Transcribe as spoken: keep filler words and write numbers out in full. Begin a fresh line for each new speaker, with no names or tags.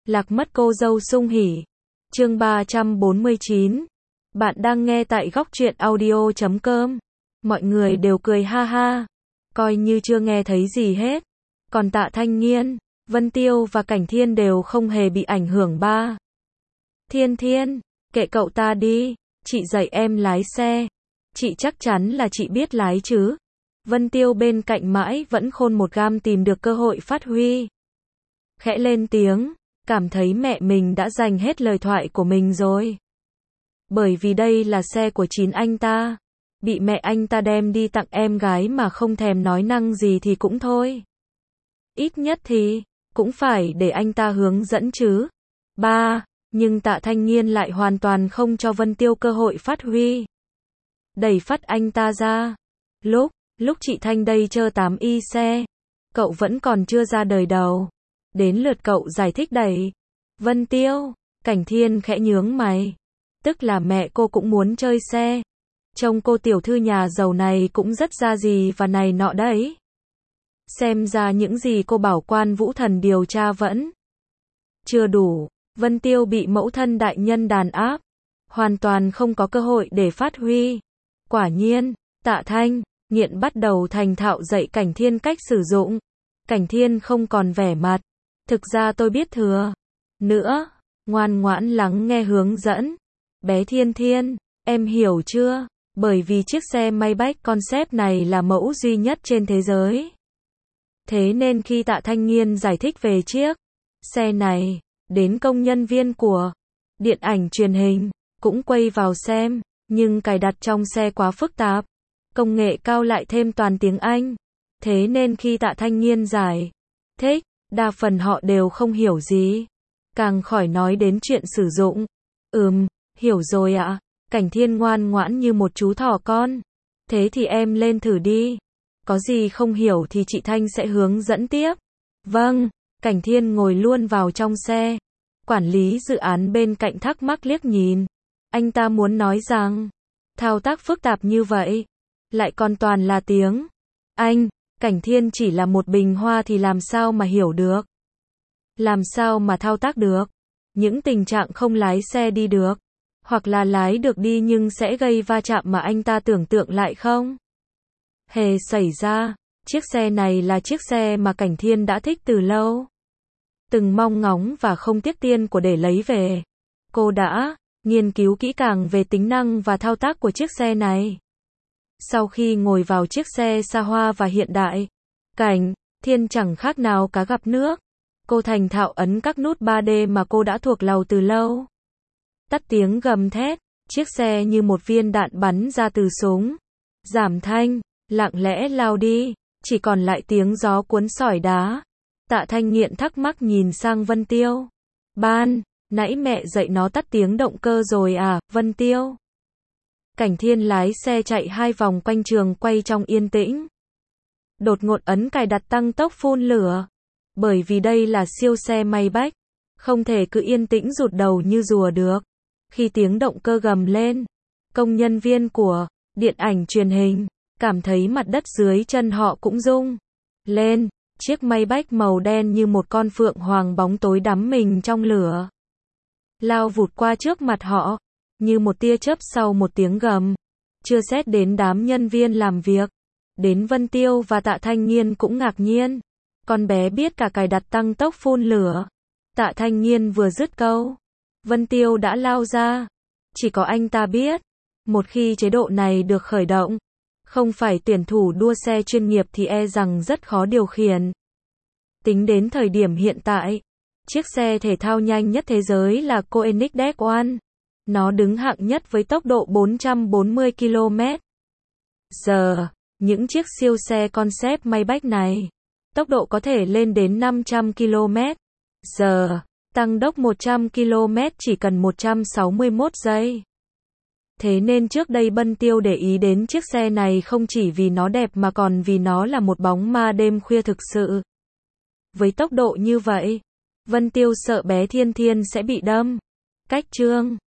Lạc mất cô dâu sung hỉ. Chương ba trăm bốn mươi chín. Bạn đang nghe tại góc truyện audio chấm com. Mọi người đều cười ha ha, coi như chưa nghe thấy gì hết. Còn Tạ Thanh Nghiên, Vân Tiêu và Cảnh Thiên đều không hề bị ảnh hưởng ba. Thiên Thiên, kệ cậu ta đi, chị dạy em lái xe. Chị chắc chắn là chị biết lái chứ. Vân Tiêu bên cạnh mãi vẫn khôn một gam tìm được cơ hội phát huy. Khẽ lên tiếng, cảm thấy mẹ mình đã dành hết lời thoại của mình rồi. Bởi vì đây là xe của chính anh ta. Bị mẹ anh ta đem đi tặng em gái mà không thèm nói năng gì thì cũng thôi. Ít nhất thì, cũng phải để anh ta hướng dẫn chứ. Ba, nhưng Tạ Thanh Nghiên lại hoàn toàn không cho Vân Tiêu cơ hội phát huy. Đẩy phát anh ta ra. Lúc, lúc chị Thanh đây chơ tám y xe, cậu vẫn còn chưa ra đời đầu. Đến lượt cậu giải thích đẩy. Vân Tiêu, Cảnh Thiên khẽ nhướng mày. Tức là mẹ cô cũng muốn chơi xe. Trông cô tiểu thư nhà giàu này cũng rất ra gì và này nọ đấy. Xem ra những gì cô bảo Quan Vũ Thần điều tra vẫn chưa đủ. Vân Tiêu bị mẫu thân đại nhân đàn áp, hoàn toàn không có cơ hội để phát huy. Quả nhiên, Tạ Thanh Nghiện bắt đầu thành thạo dạy Cảnh Thiên cách sử dụng. Cảnh Thiên không còn vẻ mặt. Thực ra tôi biết thừa. Nữa, ngoan ngoãn lắng nghe hướng dẫn. Bé Thiên Thiên, em hiểu chưa? Bởi vì chiếc xe Maybach concept này là mẫu duy nhất trên thế giới. Thế nên khi Tạ Thanh Nghiên giải thích về chiếc xe này, đến công nhân viên của điện ảnh truyền hình cũng quay vào xem, nhưng cài đặt trong xe quá phức tạp. Công nghệ cao lại thêm toàn tiếng Anh. Thế nên khi Tạ Thanh Nghiên giải thích, đa phần họ đều không hiểu gì. Càng khỏi nói đến chuyện sử dụng. Ừm, hiểu rồi ạ. Cảnh Thiên ngoan ngoãn như một chú thỏ con. Thế thì em lên thử đi. Có gì không hiểu thì chị Thanh sẽ hướng dẫn tiếp. Vâng, Cảnh Thiên ngồi luôn vào trong xe. Quản lý dự án bên cạnh thắc mắc liếc nhìn. Anh ta muốn nói rằng, thao tác phức tạp như vậy, lại còn toàn là tiếng Anh. Cảnh Thiên chỉ là một bình hoa thì làm sao mà hiểu được. Làm sao mà thao tác được. Những tình trạng không lái xe đi được. Hoặc là lái được đi nhưng sẽ gây va chạm mà anh ta tưởng tượng lại không hề xảy ra. Chiếc xe này là chiếc xe mà Cảnh Thiên đã thích từ lâu. Từng mong ngóng và không tiếc tiền của để lấy về. Cô đã nghiên cứu kỹ càng về tính năng và thao tác của chiếc xe này. Sau khi ngồi vào chiếc xe xa hoa và hiện đại, Cảnh Thiên chẳng khác nào cá gặp nước. Cô thành thạo ấn các nút ba D mà cô đã thuộc lầu từ lâu. Tắt tiếng gầm thét, chiếc xe như một viên đạn bắn ra từ súng. Giảm thanh, lặng lẽ lao đi, chỉ còn lại tiếng gió cuốn sỏi đá. Tạ Thanh Nghiện thắc mắc nhìn sang Vân Tiêu. Ban, nãy mẹ dạy nó tắt tiếng động cơ rồi à, Vân Tiêu? Cảnh Thiên lái xe chạy hai vòng quanh trường quay trong yên tĩnh. Đột ngột ấn cài đặt tăng tốc phun lửa. Bởi vì đây là siêu xe Maybach, không thể cứ yên tĩnh rụt đầu như rùa được. Khi tiếng động cơ gầm lên, công nhân viên của điện ảnh truyền hình cảm thấy mặt đất dưới chân họ cũng rung lên. Chiếc Maybach màu đen như một con phượng hoàng bóng tối đắm mình trong lửa, lao vụt qua trước mặt họ, như một tia chớp sau một tiếng gầm. Chưa xét đến đám nhân viên làm việc, đến Vân Tiêu và Tạ Thanh Nghiên cũng ngạc nhiên. Con bé biết cả cài đặt tăng tốc phun lửa. Tạ Thanh Nghiên vừa dứt câu, Vân Tiêu đã lao ra. Chỉ có anh ta biết, một khi chế độ này được khởi động, không phải tuyển thủ đua xe chuyên nghiệp thì e rằng rất khó điều khiển. Tính đến thời điểm hiện tại, chiếc xe thể thao nhanh nhất thế giới là Koenigsegg One. Nó đứng hạng nhất với tốc độ bốn trăm bốn mươi ki lô mét giờ. Những chiếc siêu xe concept Maybach này, tốc độ có thể lên đến năm trăm ki lô mét giờ. Tăng tốc một trăm ki lô mét chỉ cần một trăm sáu mươi mốt giây. Thế nên trước đây Vân Tiêu để ý đến chiếc xe này không chỉ vì nó đẹp mà còn vì nó là một bóng ma đêm khuya thực sự. Với tốc độ như vậy, Vân Tiêu sợ bé Thiên Thiên sẽ bị đâm. Cách chương